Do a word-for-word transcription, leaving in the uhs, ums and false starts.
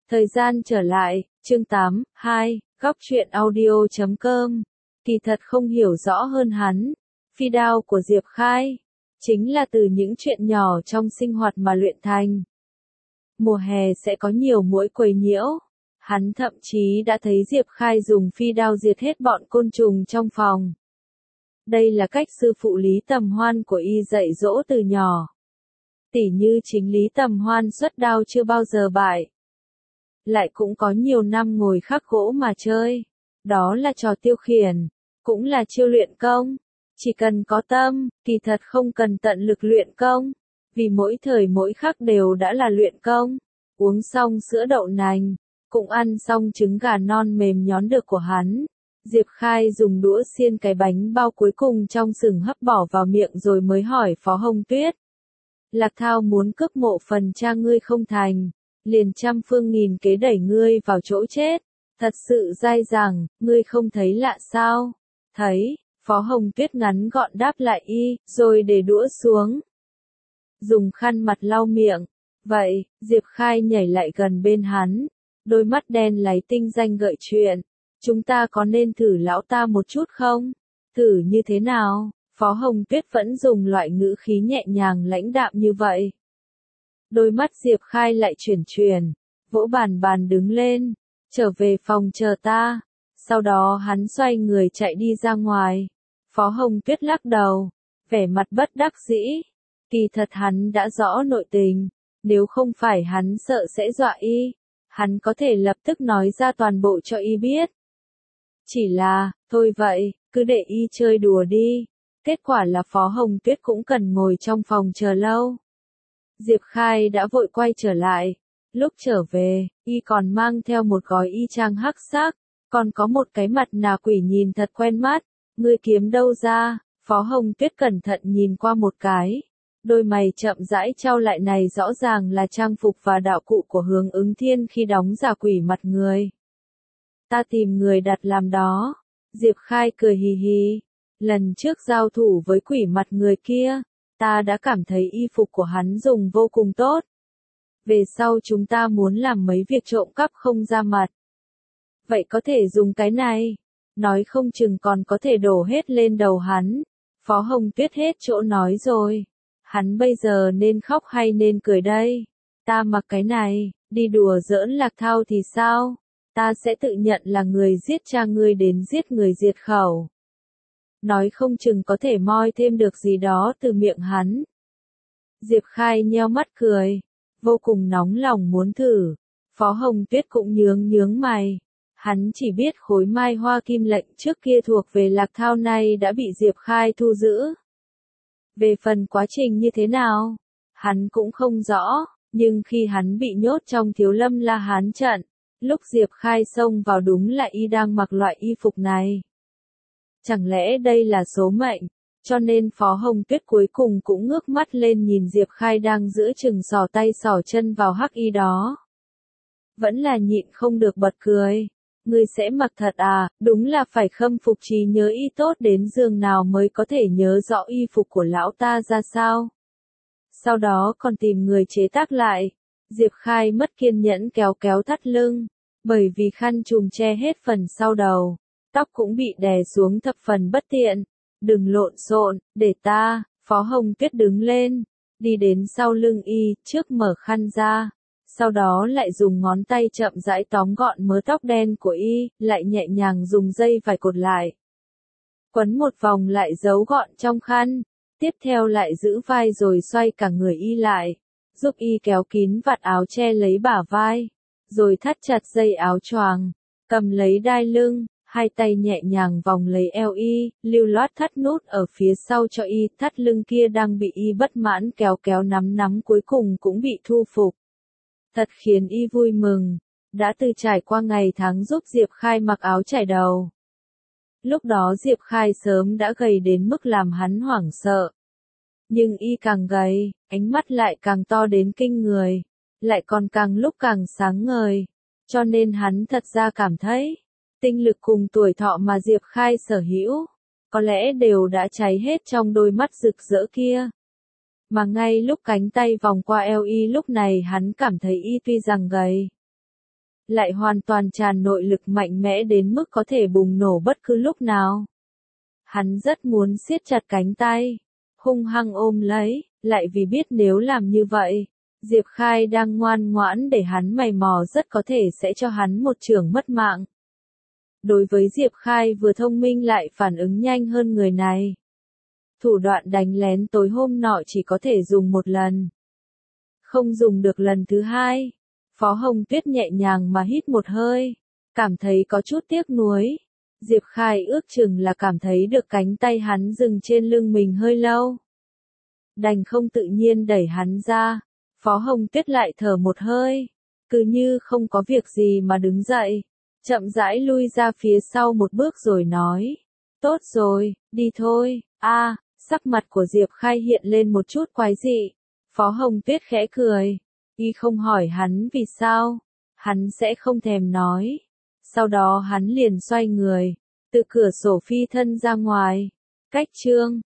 Thời gian trở lại, chương tám, hai, góc truyện audio chấm com. Kỳ thật không hiểu rõ hơn hắn. Phi đao của Diệp Khai chính là từ những chuyện nhỏ trong sinh hoạt mà luyện thành. Mùa hè sẽ có nhiều muỗi quấy nhiễu. Hắn thậm chí đã thấy Diệp Khai dùng phi đao diệt hết bọn côn trùng trong phòng. Đây là cách sư phụ Lý Tầm Hoan của y dạy dỗ từ nhỏ. Tỉ như chính Lý Tầm Hoan xuất đao chưa bao giờ bại. Lại cũng có nhiều năm ngồi khắc gỗ mà chơi. Đó là trò tiêu khiển, cũng là chiêu luyện công. Chỉ cần có tâm, kỳ thật không cần tận lực luyện công. Vì mỗi thời mỗi khắc đều đã là luyện công. Uống xong sữa đậu nành, cũng ăn xong trứng gà non mềm nhón được của hắn. Diệp Khai dùng đũa xiên cái bánh bao cuối cùng trong sừng hấp bỏ vào miệng rồi mới hỏi Phó Hồng Tuyết. Lạc Thao muốn cướp mộ phần cha ngươi không thành, liền trăm phương nghìn kế đẩy ngươi vào chỗ chết. Thật sự dai dẳng, ngươi không thấy lạ sao? Thấy, Phó Hồng Tuyết ngắn gọn đáp lại y, rồi để đũa xuống. Dùng khăn mặt lau miệng. Vậy, Diệp Khai nhảy lại gần bên hắn. Đôi mắt đen láy tinh danh gợi chuyện. Chúng ta có nên thử lão ta một chút không? Thử như thế nào? Phó Hồng Tuyết vẫn dùng loại ngữ khí nhẹ nhàng lãnh đạm như vậy. Đôi mắt Diệp Khai lại chuyển chuyển, vỗ bàn bàn đứng lên, trở về phòng chờ ta. Sau đó hắn xoay người chạy đi ra ngoài. Phó Hồng Tuyết lắc đầu, vẻ mặt bất đắc dĩ. Kỳ thật hắn đã rõ nội tình, nếu không phải hắn sợ sẽ dọa y, hắn có thể lập tức nói ra toàn bộ cho y biết. Chỉ là, thôi vậy, cứ để y chơi đùa đi. Kết quả là Phó Hồng Tuyết cũng cần ngồi trong phòng chờ lâu. Diệp Khai đã vội quay trở lại. Lúc trở về, y còn mang theo một gói y chang hắc sắc, còn có một cái mặt nạ quỷ nhìn thật quen mắt. Ngươi kiếm đâu ra? Phó Hồng Tuyết cẩn thận nhìn qua một cái. Đôi mày chậm rãi trao lại, này rõ ràng là trang phục và đạo cụ của Hướng Ứng Thiên khi đóng giả quỷ mặt người. Ta tìm người đặt làm đó. Diệp Khai cười hì hì. Lần trước giao thủ với quỷ mặt người kia, ta đã cảm thấy y phục của hắn dùng vô cùng tốt. Về sau chúng ta muốn làm mấy việc trộm cắp không ra mặt. Vậy có thể dùng cái này. Nói không chừng còn có thể đổ hết lên đầu hắn. Phó Hồng Tuyết hết chỗ nói rồi. Hắn bây giờ nên khóc hay nên cười đây? Ta mặc cái này, đi đùa giỡn Lạc Thao thì sao? Ta sẽ tự nhận là người giết cha ngươi đến giết người diệt khẩu. Nói không chừng có thể moi thêm được gì đó từ miệng hắn. Diệp Khai nheo mắt cười, vô cùng nóng lòng muốn thử. Phó Hồng Tuyết cũng nhướng nhướng mày. Hắn chỉ biết khối mai hoa kim lệnh trước kia thuộc về Lạc Thao này đã bị Diệp Khai thu giữ. Về phần quá trình như thế nào, hắn cũng không rõ, nhưng khi hắn bị nhốt trong Thiếu Lâm La Hán trận, lúc Diệp Khai xông vào đúng là y đang mặc loại y phục này. Chẳng lẽ đây là số mệnh, cho nên Phó Hồng Tuyết cuối cùng cũng ngước mắt lên nhìn Diệp Khai đang giữa chừng sò tay sò chân vào hắc y đó. Vẫn là nhịn không được bật cười. Ngươi sẽ mặc thật à, đúng là phải khâm phục trí nhớ y tốt đến giường nào mới có thể nhớ rõ y phục của lão ta ra sao. Sau đó còn tìm người chế tác lại. Diệp Khai mất kiên nhẫn kéo kéo thắt lưng, bởi vì khăn trùm che hết phần sau đầu. Tóc cũng bị đè xuống thập phần bất tiện. Đừng lộn xộn, để ta. Phó Hồng Tuyết đứng lên, đi đến sau lưng y, trước mở khăn ra. Sau đó lại dùng ngón tay chậm rãi tóm gọn mớ tóc đen của y, lại nhẹ nhàng dùng dây vải cột lại. Quấn một vòng lại giấu gọn trong khăn, tiếp theo lại giữ vai rồi xoay cả người y lại, giúp y kéo kín vạt áo che lấy bả vai, rồi thắt chặt dây áo choàng, cầm lấy đai lưng, hai tay nhẹ nhàng vòng lấy eo y, lưu loát thắt nút ở phía sau cho y, thắt lưng kia đang bị y bất mãn kéo kéo nắm nắm cuối cùng cũng bị thu phục. Thật khiến y vui mừng, đã từ trải qua ngày tháng giúp Diệp Khai mặc áo trải đầu. Lúc đó Diệp Khai sớm đã gầy đến mức làm hắn hoảng sợ. Nhưng y càng gầy, ánh mắt lại càng to đến kinh người, lại còn càng lúc càng sáng ngời. Cho nên hắn thật ra cảm thấy, tinh lực cùng tuổi thọ mà Diệp Khai sở hữu, có lẽ đều đã cháy hết trong đôi mắt rực rỡ kia. Mà ngay lúc cánh tay vòng qua eo y lúc này hắn cảm thấy y tuy rằng gầy, lại hoàn toàn tràn nội lực mạnh mẽ đến mức có thể bùng nổ bất cứ lúc nào. Hắn rất muốn siết chặt cánh tay, hung hăng ôm lấy, lại vì biết nếu làm như vậy, Diệp Khai đang ngoan ngoãn để hắn mày mò rất có thể sẽ cho hắn một chưởng mất mạng. Đối với Diệp Khai vừa thông minh lại phản ứng nhanh hơn người này. Thủ đoạn đánh lén tối hôm nọ chỉ có thể dùng một lần. Không dùng được lần thứ hai. Phó Hồng Tuyết nhẹ nhàng mà hít một hơi, cảm thấy có chút tiếc nuối. Diệp Khai ước chừng là cảm thấy được cánh tay hắn dừng trên lưng mình hơi lâu. Đành không tự nhiên đẩy hắn ra. Phó Hồng Tuyết lại thở một hơi, cứ như không có việc gì mà đứng dậy, chậm rãi lui ra phía sau một bước rồi nói. Tốt rồi, đi thôi. A, sắc mặt của Diệp Khai hiện lên một chút quái dị. Phó Hồng Tuyết khẽ cười. Y không hỏi hắn vì sao, hắn sẽ không thèm nói. Sau đó hắn liền xoay người, từ cửa sổ phi thân ra ngoài. Cách chương